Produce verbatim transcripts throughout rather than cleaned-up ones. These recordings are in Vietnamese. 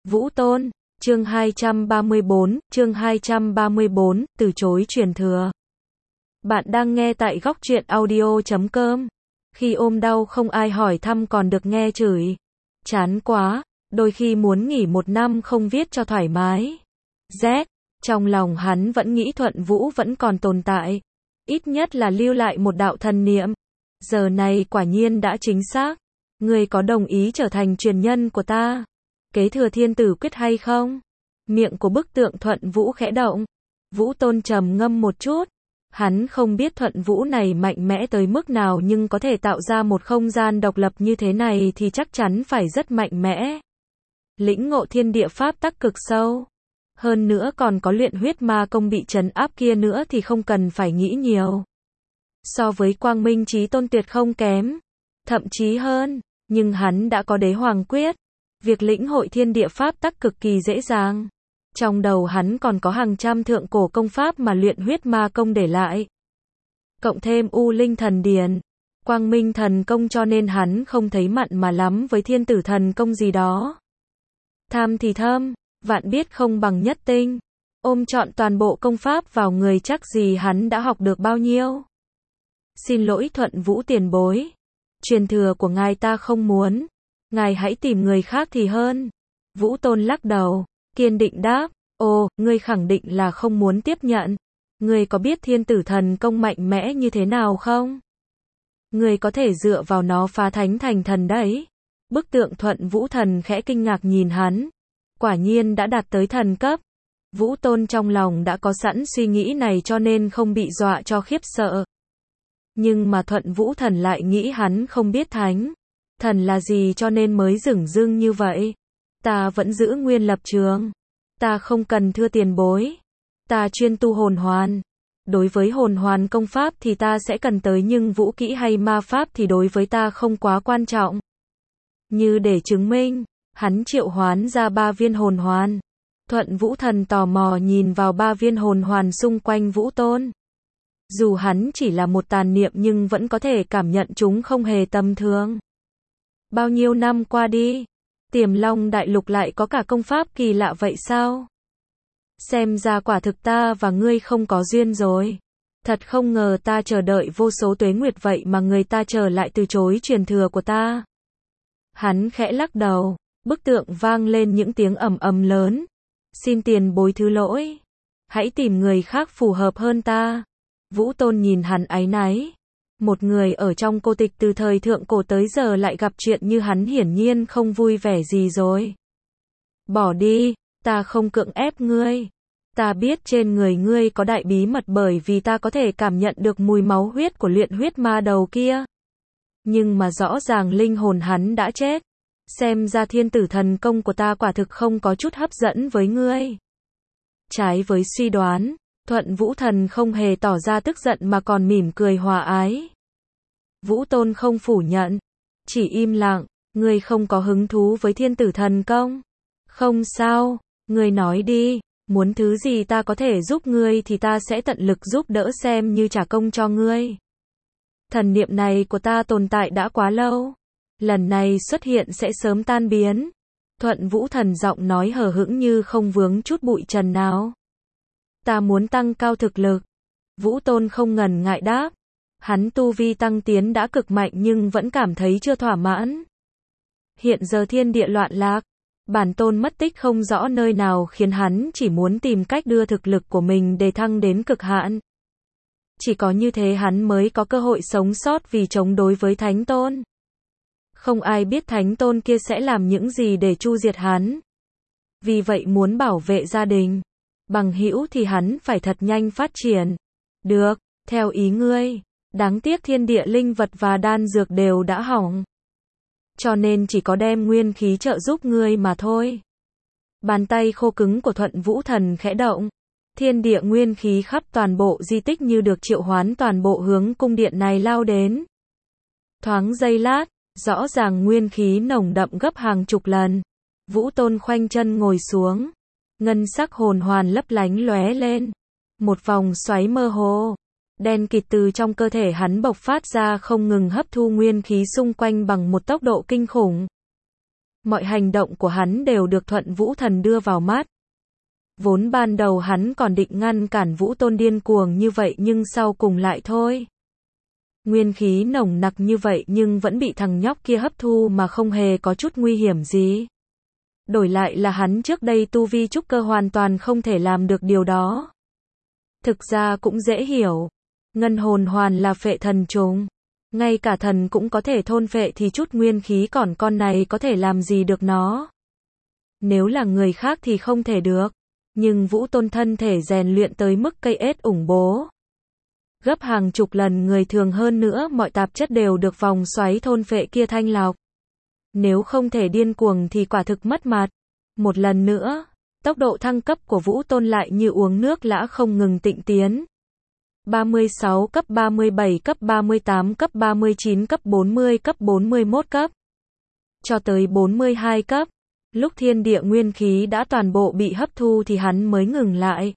Vũ Tôn, chương hai trăm ba mươi bốn, chương hai trăm ba mươi bốn, từ chối truyền thừa. Bạn đang nghe tại góc truyện audio chấm com. Khi ôm đau không ai hỏi thăm còn được nghe chửi. Chán quá, đôi khi muốn nghỉ một năm không viết cho thoải mái. Z, trong lòng hắn vẫn nghĩ Thuận Vũ vẫn còn tồn tại. Ít nhất là lưu lại một đạo thần niệm. Giờ này quả nhiên đã chính xác. Ngươi có đồng ý trở thành truyền nhân của ta? Kế thừa thiên tử quyết hay không? Miệng của bức tượng Thuận Vũ khẽ động. Vũ Tôn trầm ngâm một chút. Hắn không biết Thuận Vũ này mạnh mẽ tới mức nào nhưng có thể tạo ra một không gian độc lập như thế này thì chắc chắn phải rất mạnh mẽ. Lĩnh ngộ thiên địa pháp tắc cực sâu. Hơn nữa còn có luyện huyết ma công bị trấn áp kia nữa thì không cần phải nghĩ nhiều. So với Quang Minh Chí Tôn tuyệt không kém. Thậm chí hơn, nhưng hắn đã có đế hoàng quyết. Việc lĩnh hội thiên địa pháp tắc cực kỳ dễ dàng. Trong đầu hắn còn có hàng trăm thượng cổ công pháp mà luyện huyết ma công để lại. Cộng thêm U Linh Thần Điển, Quang Minh Thần Công cho nên hắn không thấy mặn mà lắm với thiên tử thần công gì đó. Tham thì thâm, vạn biết không bằng nhất tinh. Ôm trọn toàn bộ công pháp vào người chắc gì hắn đã học được bao nhiêu. Xin lỗi Thuận Vũ tiền bối. Truyền thừa của ngài ta không muốn. Ngài hãy tìm người khác thì hơn. Vũ Tôn lắc đầu, kiên định đáp, ồ, ngươi khẳng định là không muốn tiếp nhận. Ngươi có biết thiên tử thần công mạnh mẽ như thế nào không? Ngươi có thể dựa vào nó phá thánh thành thần đấy. Bức tượng Thuận Vũ thần khẽ kinh ngạc nhìn hắn. Quả nhiên đã đạt tới thần cấp. Vũ Tôn trong lòng đã có sẵn suy nghĩ này cho nên không bị dọa cho khiếp sợ. Nhưng mà Thuận Vũ thần lại nghĩ hắn không biết thánh thần là gì cho nên mới dửng dưng như vậy. Ta vẫn giữ nguyên lập trường. Ta không cần thưa tiền bối. Ta chuyên tu hồn hoàn. Đối với hồn hoàn công pháp thì ta sẽ cần tới nhưng vũ kỹ hay ma pháp thì đối với ta không quá quan trọng. Như để chứng minh, hắn triệu hoán ra ba viên hồn hoàn. Thuận Vũ thần tò mò nhìn vào ba viên hồn hoàn xung quanh Vũ Tôn. Dù hắn chỉ là một tàn niệm nhưng vẫn có thể cảm nhận chúng không hề tầm thường. Bao nhiêu năm qua đi, Tiềm Long Đại Lục lại có cả công pháp kỳ lạ vậy sao? Xem ra quả thực ta và ngươi không có duyên rồi. Thật không ngờ ta chờ đợi vô số tuế nguyệt vậy mà người ta chờ lại từ chối truyền thừa của ta. Hắn khẽ lắc đầu, bức tượng vang lên những tiếng ầm ầm lớn. Xin tiền bối thứ lỗi. Hãy tìm người khác phù hợp hơn ta. Vũ Tôn nhìn hắn áy náy. Một người ở trong cô tịch từ thời thượng cổ tới giờ lại gặp chuyện như hắn hiển nhiên không vui vẻ gì rồi. Bỏ đi, ta không cưỡng ép ngươi. Ta biết trên người ngươi có đại bí mật bởi vì ta có thể cảm nhận được mùi máu huyết của luyện huyết ma đầu kia. Nhưng mà rõ ràng linh hồn hắn đã chết. Xem ra thiên tử thần công của ta quả thực không có chút hấp dẫn với ngươi. Trái với suy đoán, Thuận Vũ thần không hề tỏ ra tức giận mà còn mỉm cười hòa ái. Vũ Tôn không phủ nhận, chỉ im lặng, ngươi không có hứng thú với thiên tử thần công. Không sao, ngươi nói đi, muốn thứ gì ta có thể giúp ngươi thì ta sẽ tận lực giúp đỡ xem như trả công cho ngươi. Thần niệm này của ta tồn tại đã quá lâu, lần này xuất hiện sẽ sớm tan biến. Thuận Vũ thần giọng nói hờ hững như không vướng chút bụi trần nào. Ta muốn tăng cao thực lực. Vũ Tôn không ngần ngại đáp. Hắn tu vi tăng tiến đã cực mạnh nhưng vẫn cảm thấy chưa thỏa mãn. Hiện giờ thiên địa loạn lạc, bản tôn mất tích không rõ nơi nào khiến hắn chỉ muốn tìm cách đưa thực lực của mình để thăng đến cực hạn. Chỉ có như thế hắn mới có cơ hội sống sót vì chống đối với Thánh Tôn. Không ai biết Thánh Tôn kia sẽ làm những gì để tru diệt hắn. Vì vậy muốn bảo vệ gia đình, bằng hữu thì hắn phải thật nhanh phát triển. Được, theo ý ngươi. Đáng tiếc thiên địa linh vật và đan dược đều đã hỏng. Cho nên chỉ có đem nguyên khí trợ giúp ngươi mà thôi. Bàn tay khô cứng của Thuận Vũ thần khẽ động. Thiên địa nguyên khí khắp toàn bộ di tích như được triệu hoán toàn bộ hướng cung điện này lao đến. Thoáng giây lát, rõ ràng nguyên khí nồng đậm gấp hàng chục lần. Vũ Tôn khoanh chân ngồi xuống. Ngân sắc hồn hoàn lấp lánh lóe lên. Một vòng xoáy mơ hồ. Đen kịt từ trong cơ thể hắn bộc phát ra không ngừng hấp thu nguyên khí xung quanh bằng một tốc độ kinh khủng. Mọi hành động của hắn đều được Thuận Vũ Thần đưa vào mắt. Vốn ban đầu hắn còn định ngăn cản Vũ Tôn điên cuồng như vậy nhưng sau cùng lại thôi. Nguyên khí nồng nặc như vậy nhưng vẫn bị thằng nhóc kia hấp thu mà không hề có chút nguy hiểm gì. Đổi lại là hắn trước đây tu vi trúc cơ hoàn toàn không thể làm được điều đó. Thực ra cũng dễ hiểu. Ngân hồn hoàn là phệ thần trùng. Ngay cả thần cũng có thể thôn phệ thì chút nguyên khí còn con này có thể làm gì được nó. Nếu là người khác thì không thể được. Nhưng Vũ Tôn thân thể rèn luyện tới mức cây ết ủng bố. Gấp hàng chục lần người thường hơn nữa, mọi tạp chất đều được vòng xoáy thôn phệ kia thanh lọc. Nếu không thể điên cuồng thì quả thực mất mặt. Một lần nữa, tốc độ thăng cấp của Vũ Tôn lại như uống nước lã không ngừng tịnh tiến. ba mươi sáu cấp, ba mươi bảy cấp, ba mươi tám cấp, ba mươi chín cấp, bốn mươi cấp, bốn mươi mốt cấp. Cho tới bốn mươi hai cấp. Lúc thiên địa nguyên khí đã toàn bộ bị hấp thu thì hắn mới ngừng lại.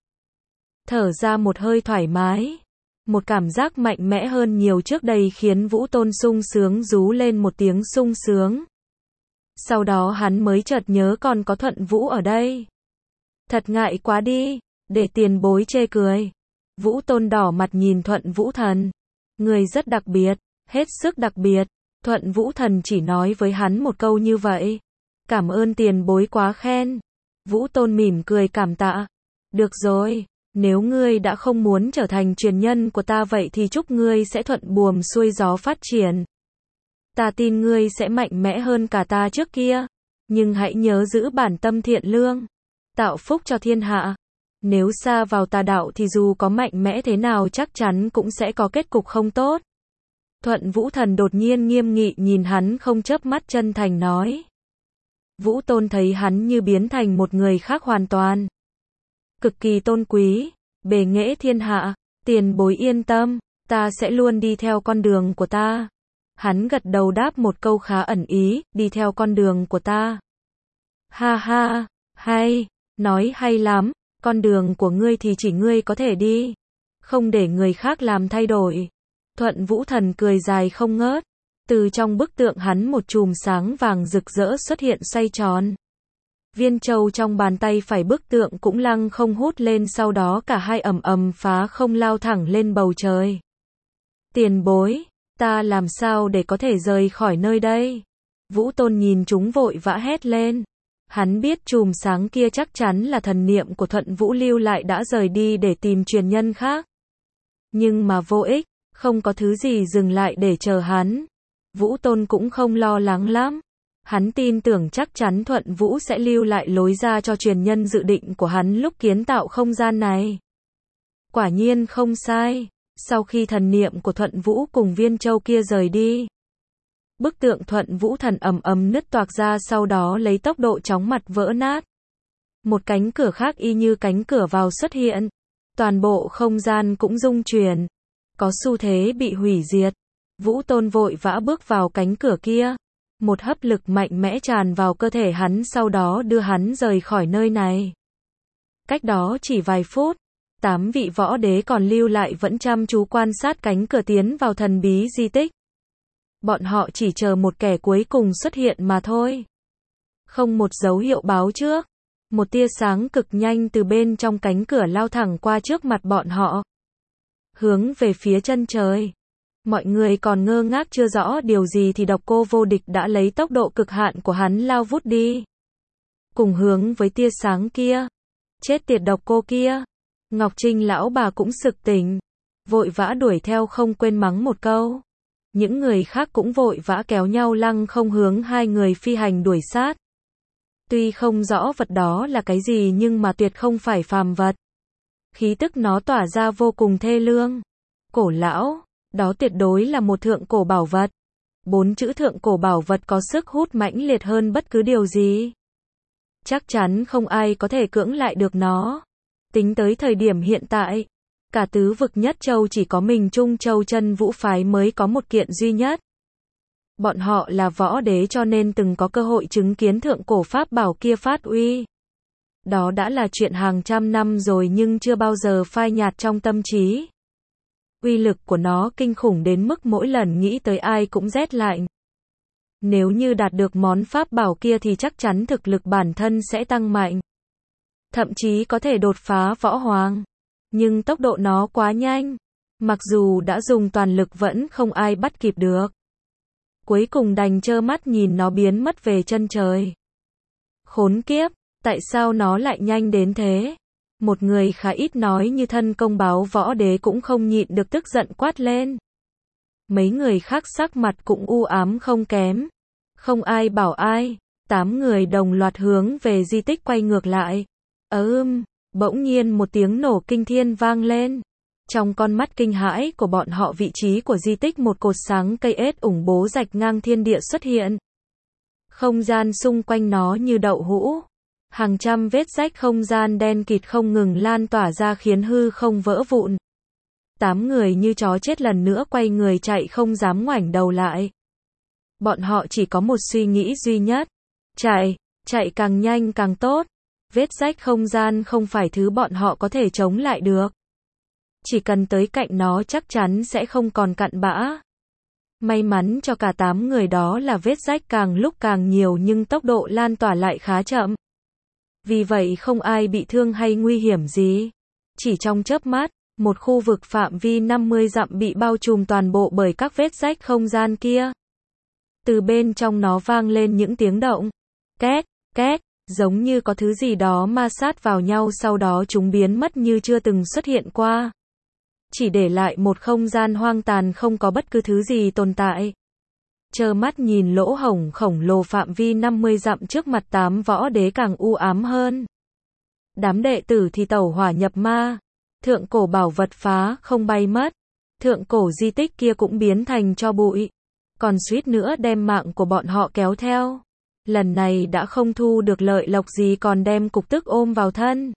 Thở ra một hơi thoải mái. Một cảm giác mạnh mẽ hơn nhiều trước đây khiến Vũ Tôn sung sướng rú lên một tiếng sung sướng. Sau đó hắn mới chợt nhớ còn có Thuận Vũ ở đây. Thật ngại quá đi, để tiền bối chê cười. Vũ Tôn đỏ mặt nhìn Thuận Vũ Thần. Người rất đặc biệt, hết sức đặc biệt. Thuận Vũ Thần chỉ nói với hắn một câu như vậy. Cảm ơn tiền bối quá khen. Vũ Tôn mỉm cười cảm tạ. Được rồi, nếu ngươi đã không muốn trở thành truyền nhân của ta vậy thì chúc ngươi sẽ thuận buồm xuôi gió phát triển. Ta tin ngươi sẽ mạnh mẽ hơn cả ta trước kia. Nhưng hãy nhớ giữ bản tâm thiện lương. Tạo phúc cho thiên hạ. Nếu sa vào tà đạo thì dù có mạnh mẽ thế nào chắc chắn cũng sẽ có kết cục không tốt. Thuận Vũ Thần đột nhiên nghiêm nghị nhìn hắn không chớp mắt chân thành nói. Vũ Tôn thấy hắn như biến thành một người khác hoàn toàn. Cực kỳ tôn quý, bề nghệ thiên hạ, tiền bối yên tâm, ta sẽ luôn đi theo con đường của ta. Hắn gật đầu đáp một câu khá ẩn ý, đi theo con đường của ta. Ha ha, hay, nói hay lắm, con đường của ngươi thì chỉ ngươi có thể đi. Không để người khác làm thay đổi. Thuận Vũ Thần cười dài không ngớt. Từ trong bức tượng hắn một chùm sáng vàng rực rỡ xuất hiện xoay tròn. Viên châu trong bàn tay phải bức tượng cũng lăng không hút lên, sau đó cả hai ầm ầm phá không lao thẳng lên bầu trời. Tiền bối, ta làm sao để có thể rời khỏi nơi đây? Vũ Tôn nhìn chúng vội vã hét lên. Hắn biết chùm sáng kia chắc chắn là thần niệm của Thuận Vũ lưu lại đã rời đi để tìm truyền nhân khác. Nhưng mà vô ích, không có thứ gì dừng lại để chờ hắn. Vũ Tôn cũng không lo lắng lắm. Hắn tin tưởng chắc chắn Thuận Vũ sẽ lưu lại lối ra cho truyền nhân dự định của hắn lúc kiến tạo không gian này. Quả nhiên không sai. Sau khi thần niệm của Thuận Vũ cùng viên châu kia rời đi, bức tượng Thuận Vũ Thần ầm ầm nứt toạc ra, sau đó lấy tốc độ chóng mặt vỡ nát. Một cánh cửa khác y như cánh cửa vào xuất hiện. Toàn bộ không gian cũng rung chuyển. Có xu thế bị hủy diệt. Vũ Tôn vội vã bước vào cánh cửa kia. Một hấp lực mạnh mẽ tràn vào cơ thể hắn, sau đó đưa hắn rời khỏi nơi này. Cách đó chỉ vài phút, tám vị võ đế còn lưu lại vẫn chăm chú quan sát cánh cửa tiến vào thần bí di tích. Bọn họ chỉ chờ một kẻ cuối cùng xuất hiện mà thôi. Không một dấu hiệu báo trước. Một tia sáng cực nhanh từ bên trong cánh cửa lao thẳng qua trước mặt bọn họ. Hướng về phía chân trời. Mọi người còn ngơ ngác chưa rõ điều gì thì Độc Cô Vô Địch đã lấy tốc độ cực hạn của hắn lao vút đi. Cùng hướng với tia sáng kia. Chết tiệt Độc Cô kia. Ngọc Trinh lão bà cũng sực tỉnh. Vội vã đuổi theo không quên mắng một câu. Những người khác cũng vội vã kéo nhau lăng không hướng hai người phi hành đuổi sát. Tuy không rõ vật đó là cái gì nhưng mà tuyệt không phải phàm vật. Khí tức nó tỏa ra vô cùng thê lương. Cổ lão, đó tuyệt đối là một thượng cổ bảo vật. Bốn chữ thượng cổ bảo vật có sức hút mãnh liệt hơn bất cứ điều gì. Chắc chắn không ai có thể cưỡng lại được nó. Tính tới thời điểm hiện tại, cả tứ vực nhất châu chỉ có mình Trung Châu Chân Vũ phái mới có một kiện duy nhất. Bọn họ là võ đế cho nên từng có cơ hội chứng kiến thượng cổ pháp bảo kia phát uy. Đó đã là chuyện hàng trăm năm rồi nhưng chưa bao giờ phai nhạt trong tâm trí. Uy lực của nó kinh khủng đến mức mỗi lần nghĩ tới ai cũng rét lạnh. Nếu như đạt được món pháp bảo kia thì chắc chắn thực lực bản thân sẽ tăng mạnh. Thậm chí có thể đột phá võ hoàng. Nhưng tốc độ nó quá nhanh. Mặc dù đã dùng toàn lực vẫn không ai bắt kịp được. Cuối cùng đành trơ mắt nhìn nó biến mất về chân trời. Khốn kiếp, tại sao nó lại nhanh đến thế? Một người khá ít nói như thân công báo võ đế cũng không nhịn được tức giận quát lên. Mấy người khác sắc mặt cũng u ám không kém. Không ai bảo ai. Tám người đồng loạt hướng về di tích quay ngược lại. Ừm, bỗng nhiên một tiếng nổ kinh thiên vang lên. Trong con mắt kinh hãi của bọn họ, vị trí của di tích một cột sáng cây ếch ủng bố rạch ngang thiên địa xuất hiện. Không gian xung quanh nó như đậu hũ. Hàng trăm vết rách không gian đen kịt không ngừng lan tỏa ra khiến hư không vỡ vụn. Tám người như chó chết lần nữa quay người chạy không dám ngoảnh đầu lại. Bọn họ chỉ có một suy nghĩ duy nhất. Chạy, chạy càng nhanh càng tốt. Vết rách không gian không phải thứ bọn họ có thể chống lại được. Chỉ cần tới cạnh nó chắc chắn sẽ không còn cặn bã. May mắn cho cả tám người đó là vết rách càng lúc càng nhiều nhưng tốc độ lan tỏa lại khá chậm. Vì vậy không ai bị thương hay nguy hiểm gì. Chỉ trong chớp mắt, một khu vực phạm vi năm mươi dặm bị bao trùm toàn bộ bởi các vết rách không gian kia. Từ bên trong nó vang lên những tiếng động. Két, két, giống như có thứ gì đó ma sát vào nhau, sau đó chúng biến mất như chưa từng xuất hiện qua. Chỉ để lại một không gian hoang tàn không có bất cứ thứ gì tồn tại. Trơ mắt nhìn lỗ hổng khổng lồ phạm vi năm mươi dặm trước mặt tám võ đế càng u ám hơn. Đám đệ tử thì tẩu hỏa nhập ma. Thượng cổ bảo vật phá không bay mất. Thượng cổ di tích kia cũng biến thành tro bụi. Còn suýt nữa đem mạng của bọn họ kéo theo. Lần này đã không thu được lợi lộc gì còn đem cục tức ôm vào thân.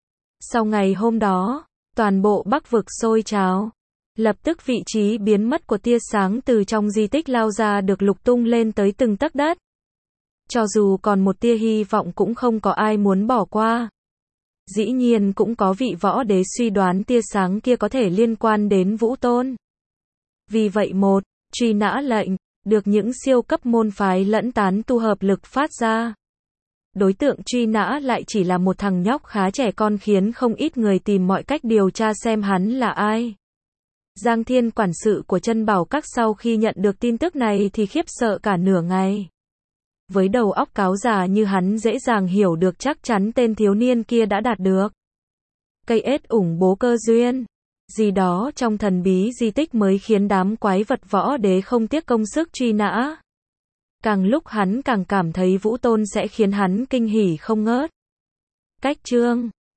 Sau ngày hôm đó, toàn bộ Bắc vực sôi trào. Lập tức vị trí biến mất của tia sáng từ trong di tích lao ra được lục tung lên tới từng tấc đất. Cho dù còn một tia hy vọng cũng không có ai muốn bỏ qua. Dĩ nhiên cũng có vị võ đế suy đoán tia sáng kia có thể liên quan đến Vũ Tôn. Vì vậy một, truy nã lệnh, được những siêu cấp môn phái lẫn tán tu hợp lực phát ra. Đối tượng truy nã lại chỉ là một thằng nhóc khá trẻ con khiến không ít người tìm mọi cách điều tra xem hắn là ai. Giang Thiên quản sự của Chân Bảo Các sau khi nhận được tin tức này thì khiếp sợ cả nửa ngày. Với đầu óc cáo già như hắn dễ dàng hiểu được chắc chắn tên thiếu niên kia đã đạt được cây ếch ủng bố cơ duyên. Gì đó trong thần bí di tích mới khiến đám quái vật võ đế không tiếc công sức truy nã. Càng lúc hắn càng cảm thấy Vũ Tôn sẽ khiến hắn kinh hỉ không ngớt. Cách chương